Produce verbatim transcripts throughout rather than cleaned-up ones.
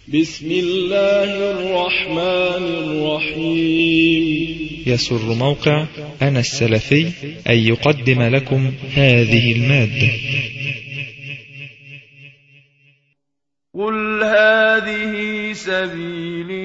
بسم الله الرحمن الرحيم. يسر موقع أنا السلفي أن يقدم لكم هذه المادة. قل هذه سبيلي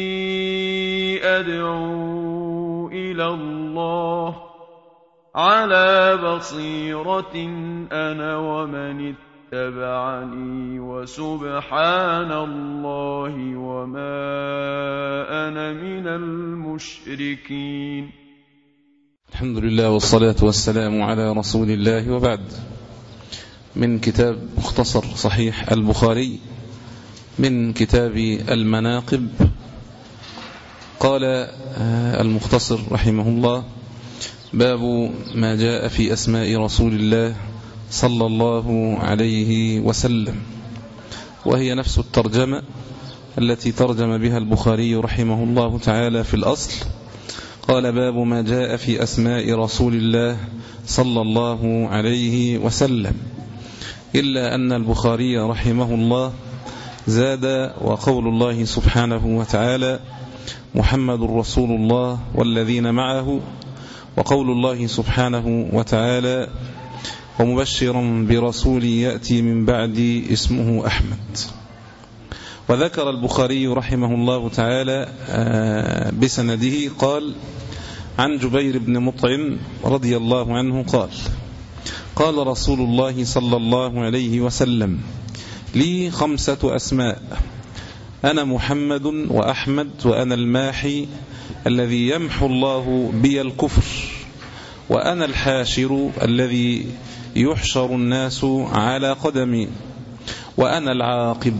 أدعو إلى الله على بصيرة أنا ومن اتبعني وسبحان الله وما أنا من المشركين. الحمد لله والصلاة والسلام على رسول الله، وبعد. من كتاب مختصر صحيح البخاري من كتاب المناقب. قال المختصر رحمه الله: باب ما جاء في أسماء رسول الله صلى الله عليه وسلم، وهي نفس الترجمة التي ترجم بها البخاري رحمه الله تعالى في الأصل. قال: باب ما جاء في أسماء رسول الله صلى الله عليه وسلم، إلا أن البخاري رحمه الله زاد: وقول الله سبحانه وتعالى محمد رسول الله والذين معه، وقول الله سبحانه وتعالى ومبشرا برسول يأتي من بعد اسمه أحمد. وذكر البخاري رحمه الله تعالى بسنده قال: عن جبير بن مطعم رضي الله عنه قال: قال رسول الله صلى الله عليه وسلم: لي خمسة أسماء، أنا محمد وأحمد وأنا الماحي الذي يمحو الله بي الكفر، وأنا الحاشر الذي يحشر الناس على قدمي، وأنا العاقب.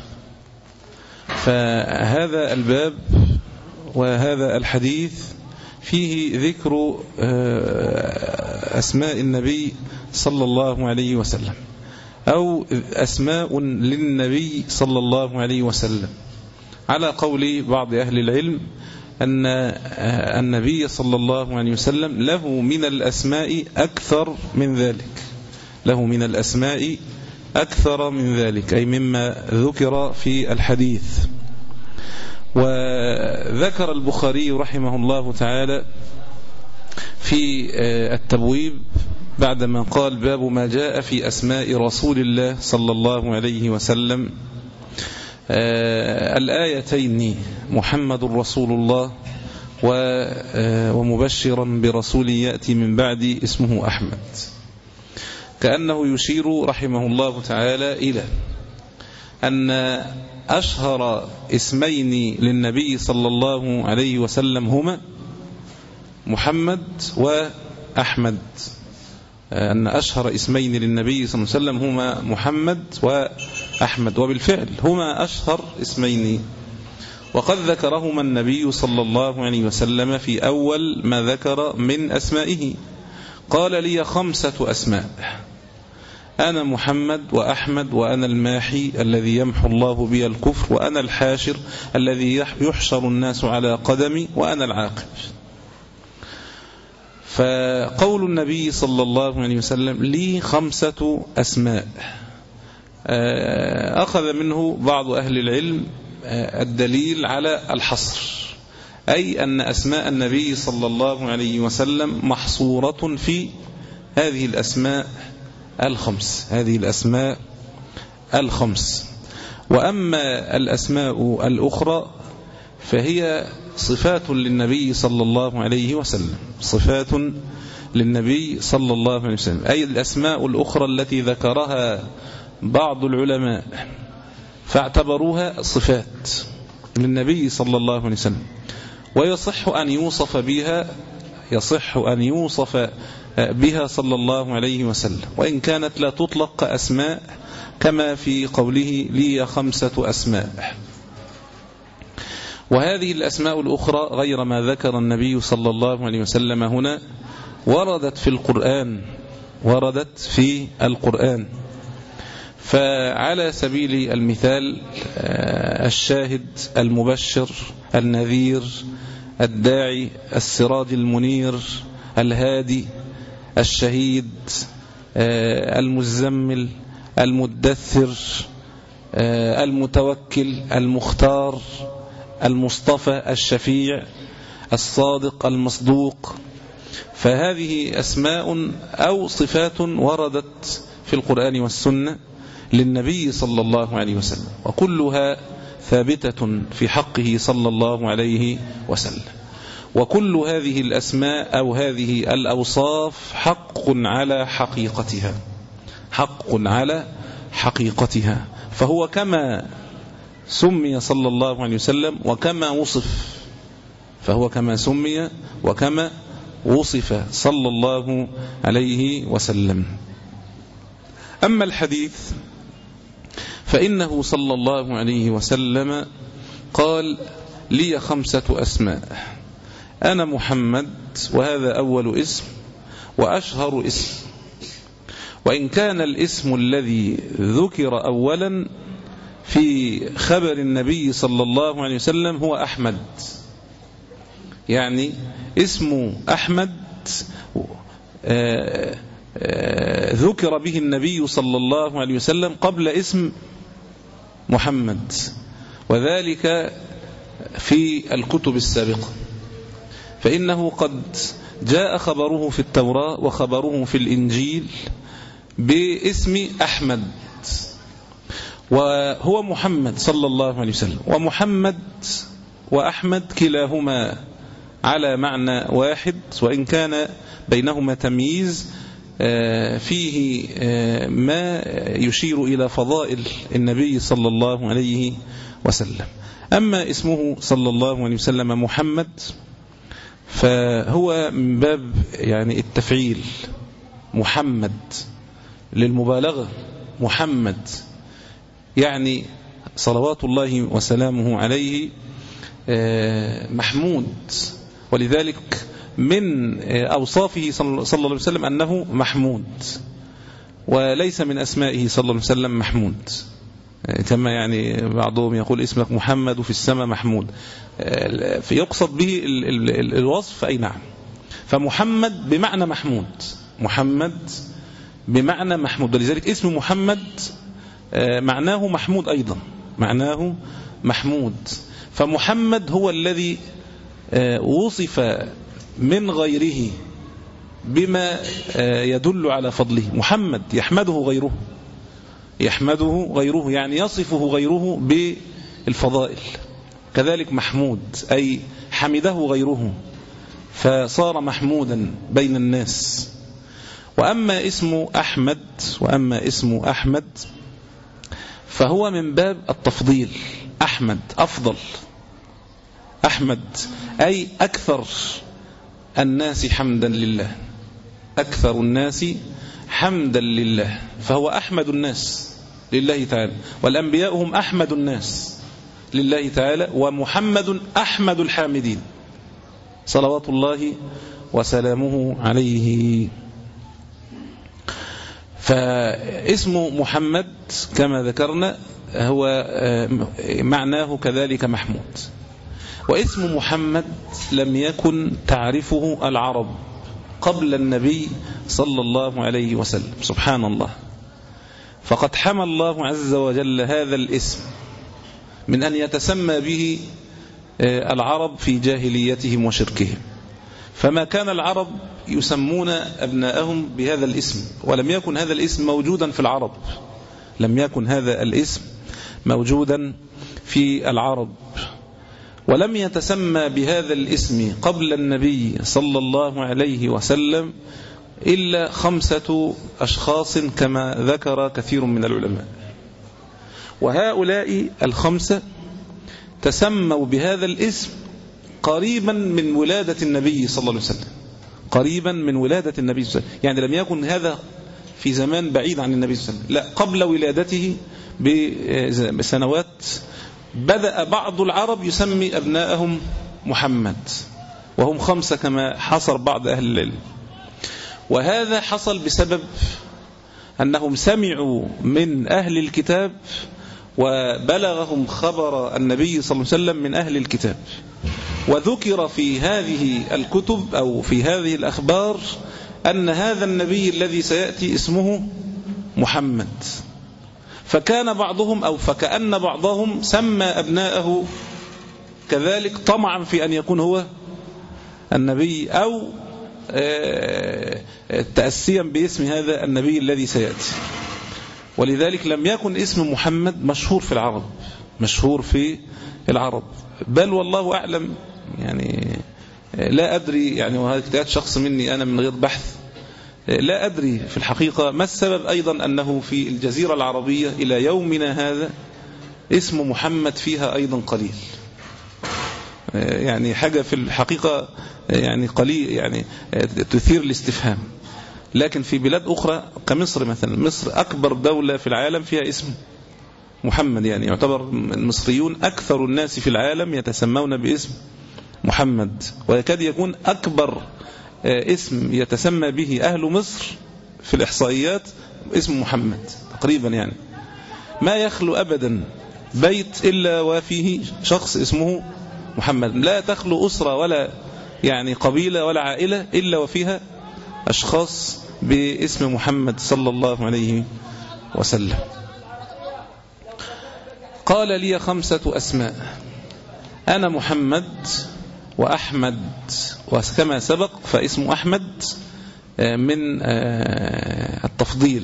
فهذا الباب وهذا الحديث فيه ذكر أسماء النبي صلى الله عليه وسلم، أو أسماء للنبي صلى الله عليه وسلم، على قول بعض أهل العلم أن النبي صلى الله عليه وسلم له من الأسماء أكثر من ذلك، له من الأسماء أكثر من ذلك، أي مما ذكر في الحديث. وذكر البخاري رحمه الله تعالى في التبويب بعدما قال: باب ما جاء في أسماء رسول الله صلى الله عليه وسلم، الآيتين محمد رسول الله ومبشرا برسول يأتي من بعد اسمه أحمد، كأنه يشير رحمه الله تعالى إلى أن أشهر اسمين للنبي صلى الله عليه وسلم هما محمد وأحمد، أن أشهر اسمين للنبي صلى الله عليه وسلم هما محمد وأحمد، وبالفعل هما أشهر اسمين، وقد ذكرهما النبي صلى الله عليه وسلم في أول ما ذكر من أسمائه. قال: لي خمسة أسماء، أنا محمد وأحمد وأنا الماحي الذي يمحو الله بي الكفر، وأنا الحاشر الذي يحشر الناس على قدمي، وأنا العاقب. فقول النبي صلى الله عليه وسلم: لي خمسة أسماء، أخذ منه بعض أهل العلم الدليل على الحصر، أي أن أسماء النبي صلى الله عليه وسلم محصورة في هذه الأسماء الخمس هذه الأسماء الخمس. وأما الأسماء الأخرى فهي صفات للنبي صلى الله عليه وسلم، صفات للنبي صلى الله عليه وسلم، أي الأسماء الأخرى التي ذكرها بعض العلماء فاعتبروها صفات للنبي صلى الله عليه وسلم، ويصح أن يوصف بها يصح أن يوصف بها صلى الله عليه وسلم، وإن كانت لا تطلق كأسماء، كما في قوله: لي خمسة أسماء. وهذه الأسماء الأخرى غير ما ذكر النبي صلى الله عليه وسلم هنا وردت في القرآن وردت في القرآن فعلى سبيل المثال الشاهد، المبشر، النذير، الداعي، السراج المنير، الهادي، الشهيد، المزمل، المدثر، المتوكل، المختار، المصطفى، الشفيع، الصادق، المصدوق. فهذه أسماء أو صفات وردت في القرآن والسنة للنبي صلى الله عليه وسلم، وكلها ثابتة في حقه صلى الله عليه وسلم. وكل هذه الأسماء أو هذه الأوصاف حق على حقيقتها، حق على حقيقتها. فهو كما سمي صلى الله عليه وسلم وكما وصف، فهو كما سمي وكما وصف صلى الله عليه وسلم. أما الحديث فإنه صلى الله عليه وسلم قال: لي خمسة أسماء، أنا محمد، وهذا أول اسم وأشهر اسم، وإن كان الاسم الذي ذكر أولا في خبر النبي صلى الله عليه وسلم هو أحمد، يعني اسم أحمد آآ آآ ذكر به النبي صلى الله عليه وسلم قبل اسم محمد، وذلك في الكتب السابقة، فإنه قد جاء خبره في التوراة وخبره في الإنجيل باسم أحمد، وهو محمد صلى الله عليه وسلم. ومحمد وأحمد كلاهما على معنى واحد، وإن كان بينهما تمييز فيه ما يشير إلى فضائل النبي صلى الله عليه وسلم. أما اسمه صلى الله عليه وسلم محمد فهو من باب يعني التفعيل، محمد للمبالغة، محمد يعني صلوات الله وسلامه عليه محمود، ولذلك من أوصافه صلى الله عليه وسلم أنه محمود، وليس من أسمائه صلى الله عليه وسلم محمود، كما يعني بعضهم يقول اسمك محمد وفي السماء محمود، فيقصد به الوصف. أي نعم، فمحمد بمعنى محمود، محمد بمعنى محمود، ولذلك اسم محمد معناه محمود أيضا، معناه محمود. فمحمد هو الذي وصف من غيره بما يدل على فضله. محمد يحمده غيره، يحمده غيره يعني يصفه غيره بالفضائل. كذلك محمود أي حمده غيره فصار محمودا بين الناس. وأما اسم أحمد وأما اسم أحمد فهو من باب التفضيل، أحمد أفضل، أحمد أي أكثر الناس حمدا لله، أكثر الناس حمدا لله، فهو أحمد الناس لله تعالى، والأنبياء هم أحمد الناس لله تعالى، ومحمد أحمد الحامدين صلوات الله وسلامه عليه. فاسم محمد كما ذكرنا هو معناه كذلك محمود. واسم محمد لم يكن تعرفه العرب قبل النبي صلى الله عليه وسلم، سبحان الله. فقد حمى الله عز وجل هذا الاسم من أن يتسمى به العرب في جاهليتهم وشركهم، فما كان العرب يسمون أبناءهم بهذا الاسم، ولم يكن هذا الاسم موجودا في العرب، لم يكن هذا الاسم موجودا في العرب، ولم يتسمى بهذا الاسم قبل النبي صلى الله عليه وسلم إلا خمسة أشخاص كما ذكر كثير من العلماء. وهؤلاء الخمسة تسموا بهذا الاسم قريبا من ولادة النبي صلى الله عليه وسلم، قريبا من ولادة النبي صلى الله عليه وسلم، يعني لم يكن هذا في زمان بعيد عن النبي صلى الله عليه وسلم، لا، قبل ولادته بسنوات بدأ بعض العرب يسمي أبناءهم محمد، وهم خمسة كما حصر بعض أهل العلم. وهذا حصل بسبب أنهم سمعوا من أهل الكتاب وبلغهم خبر النبي صلى الله عليه وسلم من أهل الكتاب، وذكر في هذه الكتب أو في هذه الأخبار أن هذا النبي الذي سيأتي اسمه محمد، فكان بعضهم أو فكأن بعضهم سمى أبناءه كذلك طمعا في أن يكون هو النبي أو تأسيا باسم هذا النبي الذي سيأتي. ولذلك لم يكن اسم محمد مشهور في العرب مشهور في العرب بل والله أعلم يعني لا أدري يعني وهذا اجتهاد شخص مني أنا من غير بحث لا أدري في الحقيقة ما السبب أيضا أنه في الجزيرة العربية إلى يومنا هذا اسم محمد فيها أيضا قليل يعني حاجة في الحقيقة يعني قليل يعني تثير الاستفهام. لكن في بلاد أخرى كمصر مثلا مصر أكبر دولة في العالم فيها اسم محمد يعني يعتبر المصريون أكثر الناس في العالم يتسمون باسم محمد ويكاد يكون أكبر اسم يتسمى به أهل مصر في الإحصائيات اسم محمد تقريبا يعني ما يخلو أبدا بيت إلا وفيه شخص اسمه محمد لا تخلو أسرة ولا يعني قبيلة ولا عائلة إلا وفيها أشخاص باسم محمد صلى الله عليه وسلم. قال لي خمسة أسماء أنا محمد وأحمد وكما سبق فاسم أحمد من التفضيل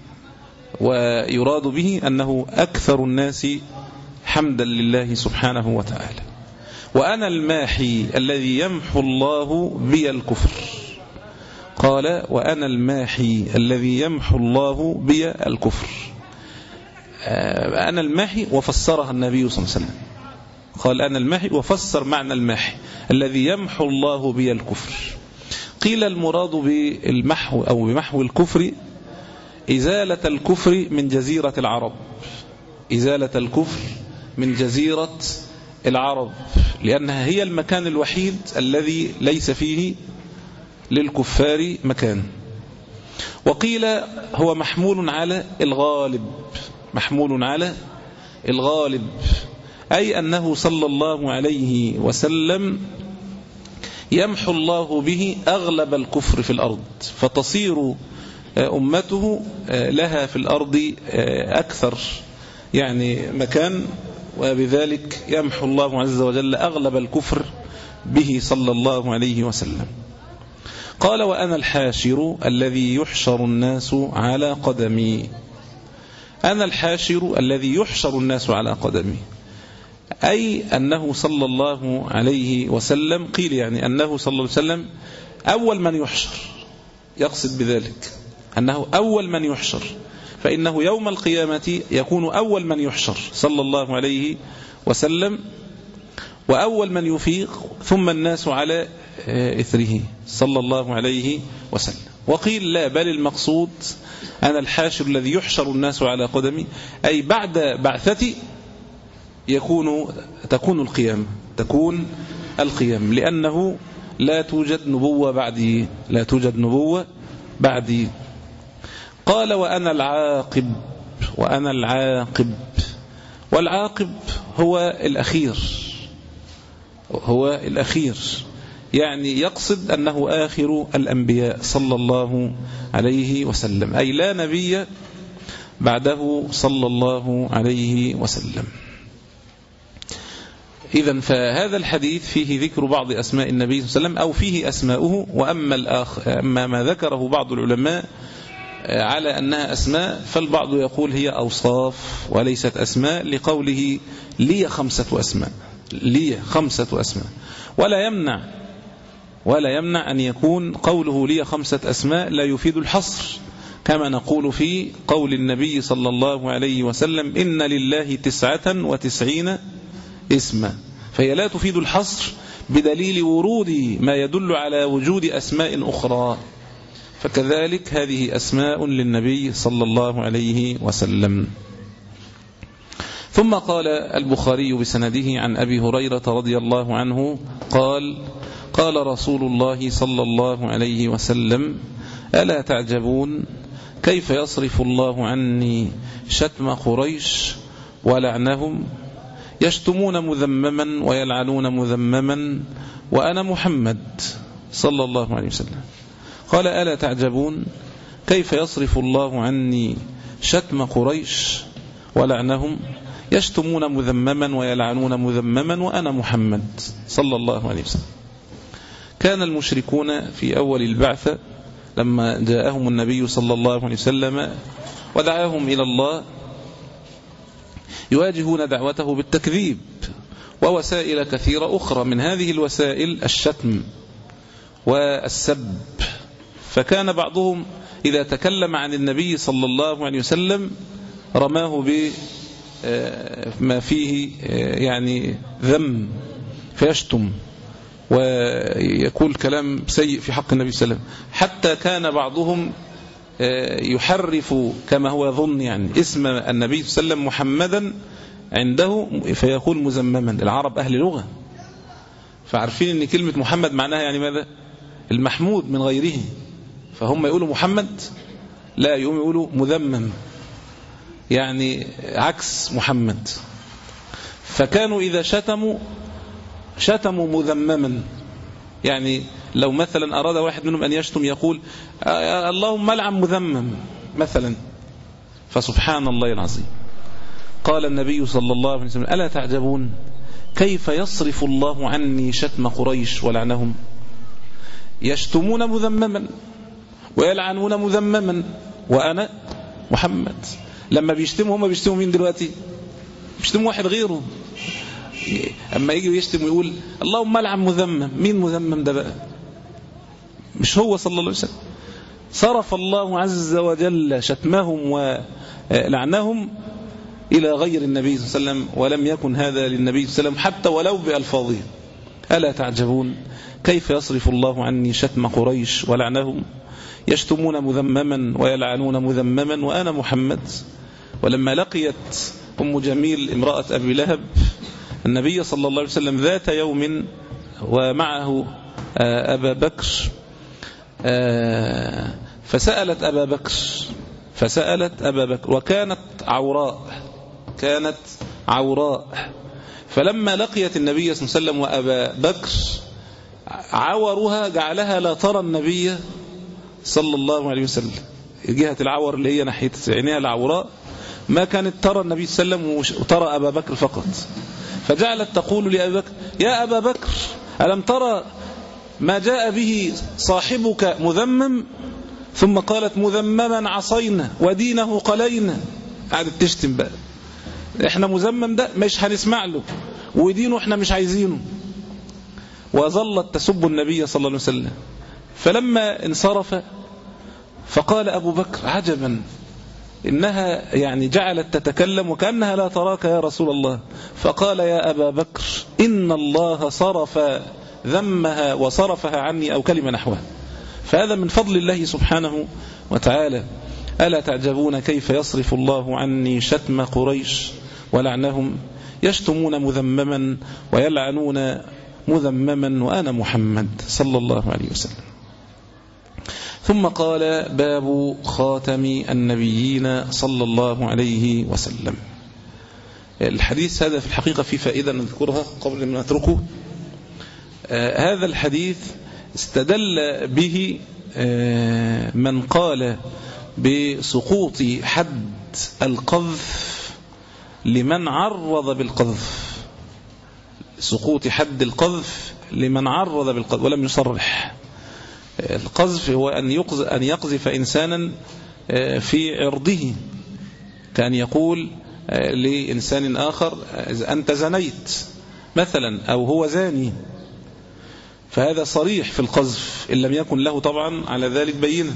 ويراد به أنه أكثر الناس حمدا لله سبحانه وتعالى. وأنا الماحي الذي يمحو الله بي الكفر قال وأنا الماحي الذي يمحو الله بي الكفر أنا الماحي وفسرها النبي صلى الله عليه وسلم قال أنا الماحي وفسر معنى الماحي الذي يمحو الله بي الكفر. قيل المراد بالمحو أو بمحو الكفر إزالة الكفر من جزيرة العرب إزالة الكفر من جزيرة العرب لأنها هي المكان الوحيد الذي ليس فيه للكفار مكان. وقيل هو محمول على الغالب محمول على الغالب أي أنه صلى الله عليه وسلم يمحو الله به أغلب الكفر في الأرض فتصير أمته لها في الأرض أكثر يعني مكان وبذلك يمحو الله عز وجل أغلب الكفر به صلى الله عليه وسلم. قال وأنا الحاشر الذي يحشر الناس على قدمي أنا الحاشر الذي يحشر الناس على قدمي أي أنه صلى الله عليه وسلم قيل يعني أنه صلى الله عليه وسلم أول من يحشر يقصد بذلك أنه أول من يحشر فإنه يوم القيامة يكون أول من يحشر صلى الله عليه وسلم وأول من يفيق ثم الناس على إثره صلى الله عليه وسلم. وقيل لا بل المقصود أنا الحاشر الذي يحشر الناس على قدمي أي بعد بعثتي يكون تكون القيامة تكون القيام لأنه لا توجد نبوة بعدي لا توجد نبوة بعدي. قال وأنا العاقب وأنا العاقب والعاقب هو الأخير هو الأخير يعني يقصد أنه آخر الأنبياء صلى الله عليه وسلم أي لا نبي بعده صلى الله عليه وسلم. إذن فهذا الحديث فيه ذكر بعض أسماء النبي صلى الله عليه وسلم أو فيه أسماؤه وأما الآخ أما ما ذكره بعض العلماء على أنها أسماء فالبعض يقول هي أوصاف وليست أسماء لقوله لي خمسة أسماء لي خمسة أسماء ولا يمنع ولا يمنع أن يكون قوله لي خمسة أسماء لا يفيد الحصر كما نقول في قول النبي صلى الله عليه وسلم إن لله تسعة وتسعين اسما فهي لا تفيد الحصر بدليل ورود ما يدل على وجود أسماء أخرى فكذلك هذه أسماء للنبي صلى الله عليه وسلم. ثم قال البخاري بسنده عن أبي هريرة رضي الله عنه قال قال رسول الله صلى الله عليه وسلم ألا تعجبون كيف يصرف الله عني شتم قريش ولعنهم يشتمون مذمما ويلعنون مذمما وأنا محمد صلى الله عليه وسلم. قال ألا تعجبون كيف يصرف الله عني شتم قريش ولعنهم يشتمون مذمما ويلعنون مذمما وأنا محمد صلى الله عليه وسلم. كان المشركون في أول البعثة لما جاءهم النبي صلى الله عليه وسلم ودعاهم إلى الله يواجهون دعوته بالتكذيب ووسائل كثيرة أخرى، من هذه الوسائل الشتم والسب. فكان بعضهم إذا تكلم عن النبي صلى الله عليه وسلم رماه بما فيه يعني ذم فيشتم ويقول كلام سيء في حق النبي صلى الله عليه وسلم، حتى كان بعضهم يحرف كما هو يظن يعني اسم النبي صلى الله عليه وسلم محمدا عنده فيقول مزمما. العرب أهل لغة، فعارفين ان كلمة محمد معناها يعني ماذا؟ المحمود من غيره، فهم يقولوا محمد لا، يقوم يقولوا مذمم يعني عكس محمد. فكانوا إذا شتموا شتموا مذمما، يعني لو مثلا أراد واحد منهم أن يشتم يقول اللهم لعن مذمم مثلا، فسبحان الله العظيم قال النبي صلى الله عليه وسلم ألا تعجبون كيف يصرف الله عني شتم قريش ولعنهم؟ يشتمون مذمما ويلعنون مذمما وأنا محمد. لما بيشتموا هم بيشتموا مين دلوقتي؟ بيشتموا واحد غيره. أما يجي يشتم ويقول اللهم لعن مذمم، مين مذمم ده بقى؟ مش هو صلى الله عليه وسلم. صرف الله عز وجل شتمهم ولعنهم إلى غير النبي صلى الله عليه وسلم، ولم يكن هذا للنبي صلى الله عليه وسلم حتى ولو بألفاظه. ألا تعجبون كيف يصرف الله عني شتم قريش ولعنهم؟ يشتمون مذمما ويلعنون مذمما وأنا محمد. ولما لقيت أم جميل امرأة أبي لهب النبي صلى الله عليه وسلم ذات يوم ومعه أبا بكر، فسألت أبا بكر فسألت أبا بكر وكانت عوراء كانت عوراء فلما لقيت النبي صلى الله عليه وسلم وأبا بكر عورها جعلها لا ترى النبي صلى الله عليه وسلم. جهة العور اللي هي ناحية عينيها العوراء ما كانت ترى النبي صلى الله عليه وسلم وترى أبا بكر فقط. فجعلت تقول لأبي بكر يا أبا بكر ألم ترى ما جاء به صاحبك مذمم؟ ثم قالت مذمما عصينا ودينه قلينا. قعدت تشتم بقى، احنا مذمم ده مش هنسمع له، ودينه احنا مش عايزينه. وظلت تسب النبي صلى الله عليه وسلم. فلما انصرف فقال أبو بكر عجبا إنها يعني جعلت تتكلم وكأنها لا تراك يا رسول الله. فقال يا أبا بكر إن الله صرف ذمها وصرفها عني أو كلمة نحوها. فهذا من فضل الله سبحانه وتعالى. ألا تعجبون كيف يصرف الله عني شتم قريش ولعنهم؟ يشتمون مذمما ويلعنون مذمما وأنا محمد صلى الله عليه وسلم. ثم قال باب خاتم النبيين صلى الله عليه وسلم. الحديث هذا في الحقيقة في فائدة نذكرها قبل أن نتركه. آه هذا الحديث استدل به آه من قال بسقوط حد القذف لمن عرض بالقذف، سقوط حد القذف لمن عرض بالقذف ولم يصرح. القذف هو أن يقذف, أن يقذف إنسانا في عرضه، كان يقول لإنسان آخر أنت زنيت مثلا أو هو زاني، فهذا صريح في القذف إن لم يكن له طبعا على ذلك بينة.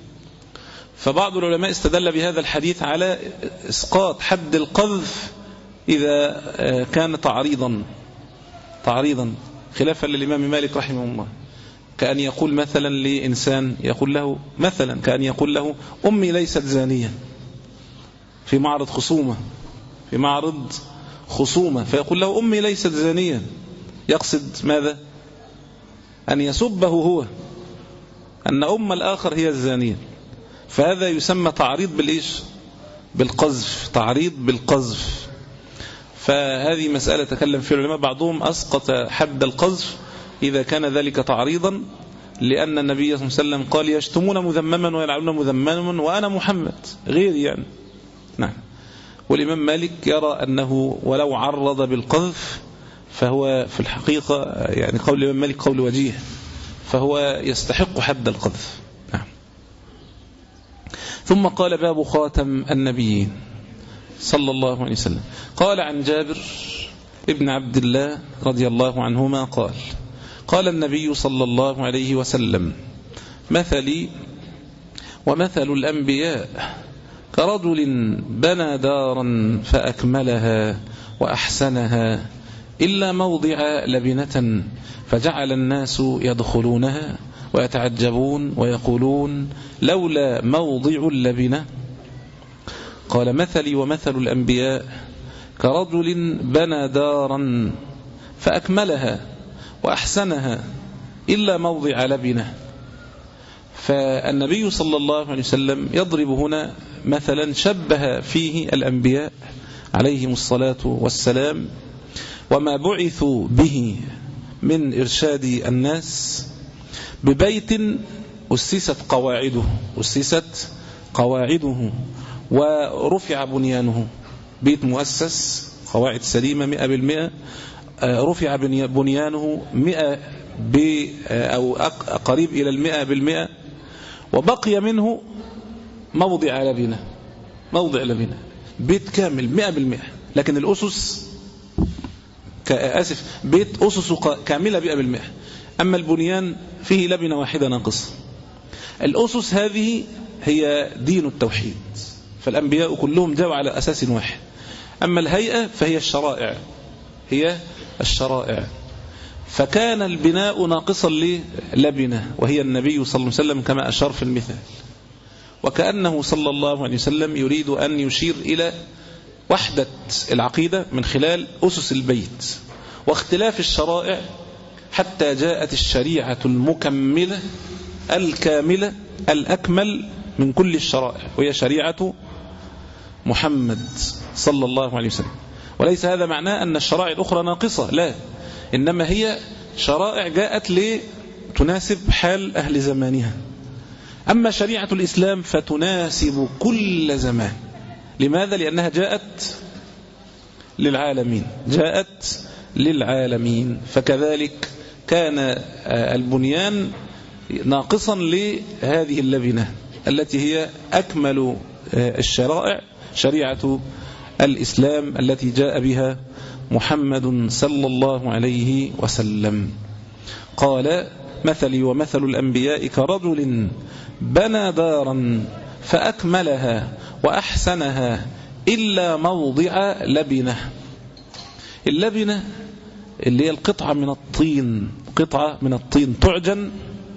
فبعض العلماء استدل بهذا الحديث على إسقاط حد القذف إذا كان تعريضا تعريضا خلافا للإمام مالك رحمه الله. كأن يقول مثلا لإنسان يقول له مثلا كأن يقول له أمي ليست زانية في معرض خصومة في معرض خصومة فيقول له أمي ليست زانية، يقصد ماذا؟ أن يسبه هو أن أم الآخر هي الزانية. فهذا يسمى تعريض بالإيش؟ بالقذف، تعريض بالقذف. فهذه مسألة تكلم فيها العلماء، بعضهم أسقط حد القذف إذا كان ذلك تعريضا، لأن النبي صلى الله عليه وسلم قال يشتمون مذمما ويلعنون مذمما وأنا محمد غير يعني. نعم. والإمام مالك يرى أنه ولو عرض بالقذف فهو في الحقيقة يعني قول الإمام مالك قول وجيه، فهو يستحق حد القذف. نعم. ثم قال باب خاتم النبيين صلى الله عليه وسلم. قال عن جابر ابن عبد الله رضي الله عنهما قال قال النبي صلى الله عليه وسلم مثلي ومثل الأنبياء كرجل بنى دارا فأكملها وأحسنها إلا موضع لبنة فجعل الناس يدخلونها ويتعجبون ويقولون لولا موضع اللبنة. قال مثلي ومثل الأنبياء كرجل بنى دارا فأكملها وأحسنها إلا موضع لبنة. فالنبي صلى الله عليه وسلم يضرب هنا مثلا شبه فيه الأنبياء عليهم الصلاة والسلام وما بعثوا به من إرشاد الناس ببيت أسست قواعده أسست قواعده ورفع بنيانه، بيت مؤسس قواعد سليمة مئة بالمئة، رفع بنيانه مئة أو قريب إلى المئة بالمئة، وبقي منه موضع لبنة موضع لبنة بيت كامل مئة بالمئة، لكن الأسس كآسف بيت أسس كاملة مئة بالمئة، أما البنيان فيه لبنة واحدة ناقصة. الأسس هذه هي دين التوحيد، فالأنبياء كلهم جاءوا على أساس واحد. أما الهيئة فهي الشرائع هي الشرائع فكان البناء ناقصا للبنة وهي النبي صلى الله عليه وسلم كما أشار في المثال. وكأنه صلى الله عليه وسلم يريد أن يشير إلى وحدة العقيدة من خلال أسس البيت واختلاف الشرائع حتى جاءت الشريعة المكملة الكاملة الأكمل من كل الشرائع وهي شريعة محمد صلى الله عليه وسلم. وليس هذا معناه أن الشرائع الأخرى ناقصة، لا، إنما هي شرائع جاءت لتناسب حال أهل زمانها. أما شريعة الإسلام فتناسب كل زمان. لماذا؟ لأنها جاءت للعالمين جاءت للعالمين فكذلك كان البنيان ناقصا لهذه اللبنة التي هي أكمل الشرائع شريعة الإسلام التي جاء بها محمد صلى الله عليه وسلم. قال مثلي ومثل الأنبياء كرجل بنى دارا فأكملها وأحسنها إلا موضع لبنة. اللبنة اللي هي القطعة من الطين قطعة من الطين تعجن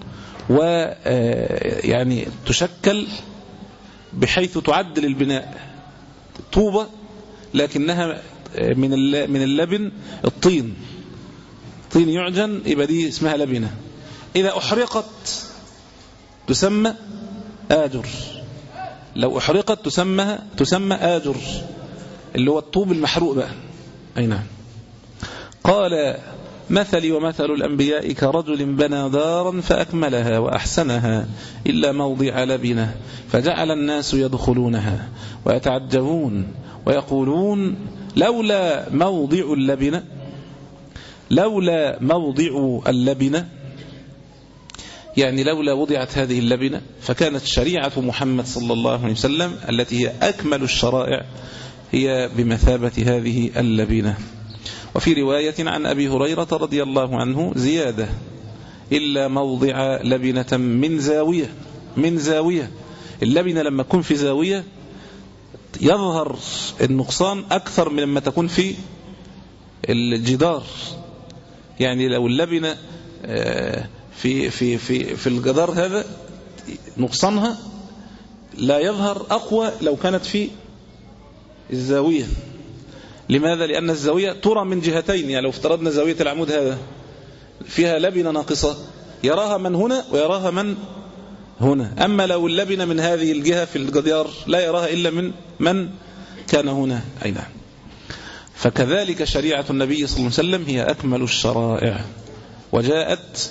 ويعني تشكل بحيث تعدل البناء طوبة لكنها من من اللبن الطين طين يعجن يبقى دي اسمها لبنة. إذا أحرقت تسمى آجر، لو أحرقت تسمى تسمى آجر اللي هو الطوب المحروق بقى. أي نعم. قال مثلي ومثل الأنبياء كرجل بنى دارا فأكملها وأحسنها إلا موضع لبنة فجعل الناس يدخلونها ويتعجبون ويقولون لولا موضع اللبنة لولا موضع اللبنة يعني لولا وضعت هذه اللبنة فكانت شريعة محمد صلى الله عليه وسلم التي هي أكمل الشرائع هي بمثابة هذه اللبنة. وفي رواية عن أبي هريرة رضي الله عنه زيادة إلا موضع لبنة من زاوية من زاوية. اللبنة لما تكون في زاوية يظهر النقصان أكثر من لما تكون في الجدار. يعني لو اللبنة في في في في الجدار هذا نقصانها لا يظهر أقوى لو كانت في الزاوية. لماذا؟ لأن الزاوية ترى من جهتين. يعني لو افترضنا زاوية العمود هذا فيها لبنة ناقصة يراها من هنا ويراها من هنا. أما لو اللبنة من هذه الجهة في الجدار لا يراها إلا من من كان هنا. أي نعم. فكذلك شريعة النبي صلى الله عليه وسلم هي أكمل الشرائع وجاءت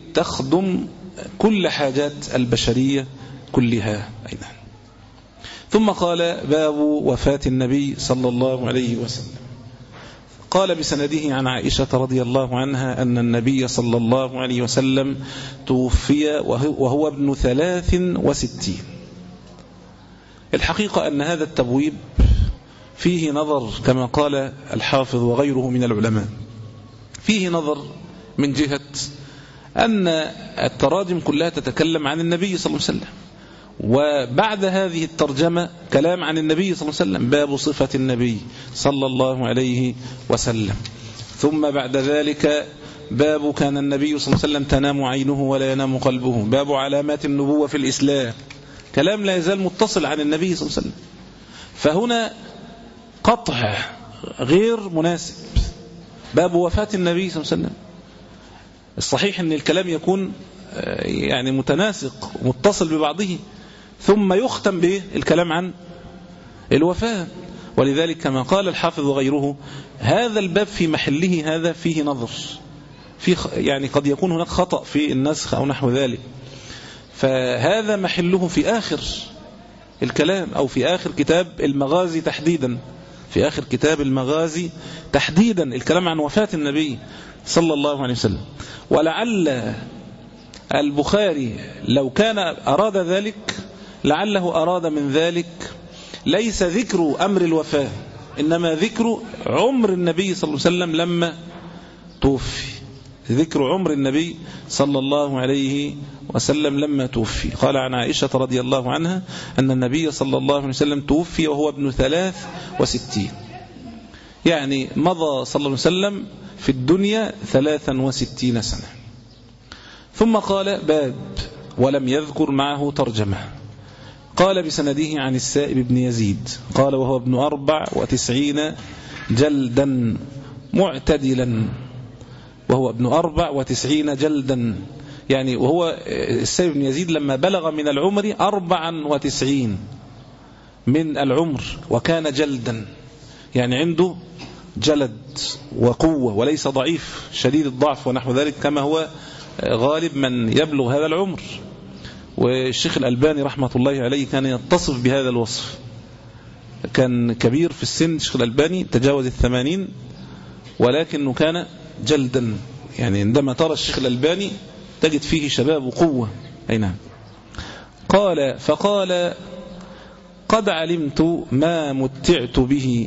لتخدم كل حاجات البشرية كلها. أي نعم. ثم قال باب وفاة النبي صلى الله عليه وسلم. قال بسنده عن عائشة رضي الله عنها أن النبي صلى الله عليه وسلم توفي وهو ابن ثلاث وستين. الحقيقة أن هذا التبويب فيه نظر كما قال الحافظ وغيره من العلماء، فيه نظر من جهة أن التراجم كلها تتكلم عن النبي صلى الله عليه وسلم، وبعد هذه الترجمة كلام عن النبي صلى الله عليه وسلم، باب صفة النبي صلى الله عليه وسلم. ثم بعد ذلك باب كان النبي صلى الله عليه وسلم تنام عينه ولا ينام قلبه، باب علامات النبوة في الإسلام، كلام لا يزال متصل عن النبي صلى الله عليه وسلم. فهنا قطع غير مناسب، باب وفاة النبي صلى الله عليه وسلم. الصحيح أن الكلام يكون يعني متناسق ومتصل ببعضه، ثم يختم به الكلام عن الوفاة. ولذلك كما قال الحافظ وغيره هذا الباب في محله هذا فيه نظر، في يعني قد يكون هناك خطأ في النسخ أو نحو ذلك، فهذا محله في آخر الكلام أو في آخر كتاب المغازي تحديدا، في آخر كتاب المغازي تحديدا الكلام عن وفاة النبي صلى الله عليه وسلم. ولعل البخاري لو كان أراد ذلك لعله أراد من ذلك ليس ذكر أمر الوفاة، إنما ذكر عمر النبي صلى الله عليه وسلم لما توفي، ذكر عمر النبي صلى الله عليه وسلم لما توفي. قال عن عائشة رضي الله عنها أن النبي صلى الله عليه وسلم توفي وهو ابن ثلاث وستين، يعني مضى صلى الله عليه وسلم في الدنيا ثلاثا وستين سنة. ثم قال باب ولم يذكر معه ترجمة. قال بسنده عن السائب بن يزيد قال وهو ابن أربع وتسعين جلدا معتدلا، وهو ابن أربع وتسعين جلدا، يعني وهو السائب بن يزيد لما بلغ من العمر أربعا وتسعين من العمر وكان جلدا، يعني عنده جلد وقوة وليس ضعيف شديد الضعف ونحو ذلك كما هو غالب من يبلغ هذا العمر. والشيخ الألباني رحمة الله عليه كان يتصف بهذا الوصف، كان كبير في السن الشيخ الألباني تجاوز الثمانين ولكنه كان جلدا، يعني عندما ترى الشيخ الألباني تجد فيه شباب وقوة. أي نعم. قال فقال قد علمت ما متعت به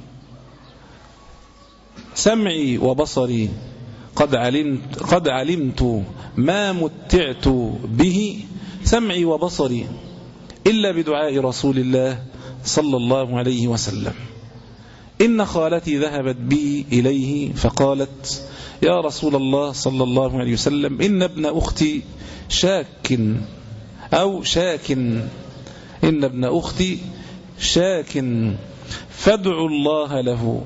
سمعي وبصري، قد علمت, قد علمت ما متعت به سمعي وبصري إلا بدعاء رسول الله صلى الله عليه وسلم. إن خالتي ذهبت بي إليه فقالت يا رسول الله صلى الله عليه وسلم إن ابن أختي شاك أو شاك إن ابن أختي شاك فادعوا الله له.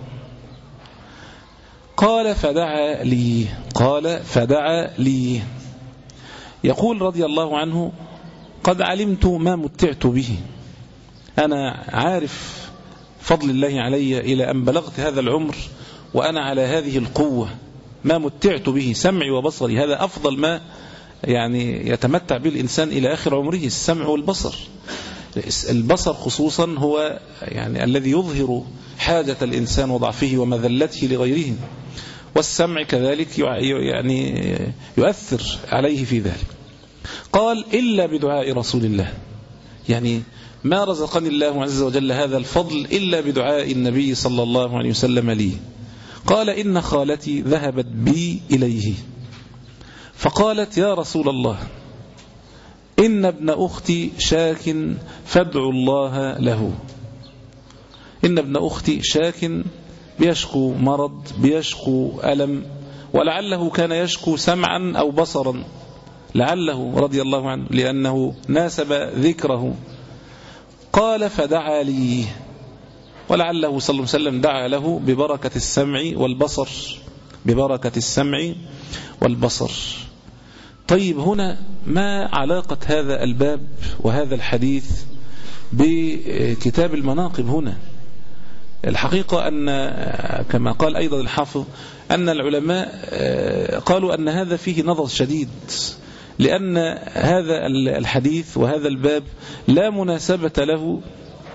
قال فدعا لي قال فدعا لي يقول رضي الله عنه قد علمت ما متعت به، أنا عارف فضل الله علي إلى أن بلغت هذا العمر وأنا على هذه القوة، ما متعت به سمعي وبصري، هذا أفضل ما يعني يتمتع به الإنسان إلى آخر عمره، السمع والبصر. البصر خصوصا هو يعني الذي يظهر حاجة الإنسان وضعفه ومذلته لغيره، والسمع كذلك يعني يؤثر عليه في ذلك. قال إلا بدعاء رسول الله، يعني ما رزقني الله عز وجل هذا الفضل إلا بدعاء النبي صلى الله عليه وسلم لي. قال إن خالتي ذهبت بي إليه فقالت يا رسول الله إن ابن أختي شاك فادعوا الله له. إن ابن أختي شاك بيشكو مرض بيشكو ألم، ولعله كان يشكو سمعا أو بصرا، لعله رضي الله عنه لأنه ناسب ذكره. قال فدعا لي، ولعله صلى الله عليه وسلم دعا له ببركة السمع والبصر، ببركة السمع والبصر. طيب هنا ما علاقة هذا الباب وهذا الحديث بكتاب المناقب؟ هنا الحقيقة أن كما قال أيضا الحافظ أن العلماء قالوا أن هذا فيه نظر شديد، لأن هذا الحديث وهذا الباب لا مناسبة له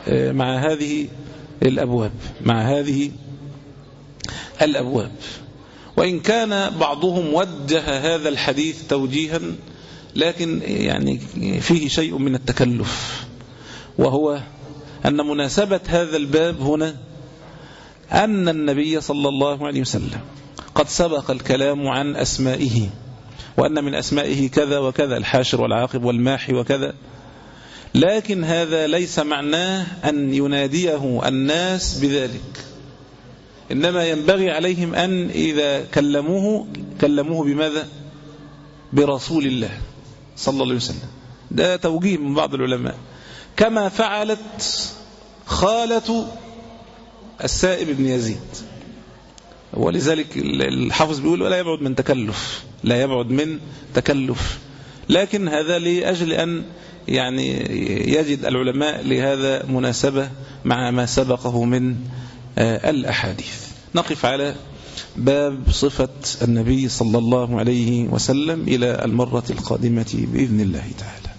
مع هذه الأبواب مع هذه الأبواب وإن كان بعضهم وجه هذا الحديث توجيها، لكن يعني فيه شيء من التكلف، وهو أن مناسبة هذا الباب هنا أن النبي صلى الله عليه وسلم قد سبق الكلام عن أسمائه، وأن من أسمائه كذا وكذا، الحاشر والعاقب والماحي وكذا، لكن هذا ليس معناه أن يناديه الناس بذلك، إنما ينبغي عليهم أن إذا كلموه كلموه بماذا؟ برسول الله صلى الله عليه وسلم. ده توجيه من بعض العلماء، كما فعلت خالة السائب بن يزيد، ولذلك الحافظ بيقول ولا يبعد من تكلف، لا يبعد من تكلف، لكن هذا لأجل أن يعني يجد العلماء لهذا مناسبة مع ما سبقه من الأحاديث. نقف على باب صفة النبي صلى الله عليه وسلم إلى المرة القادمة بإذن الله تعالى.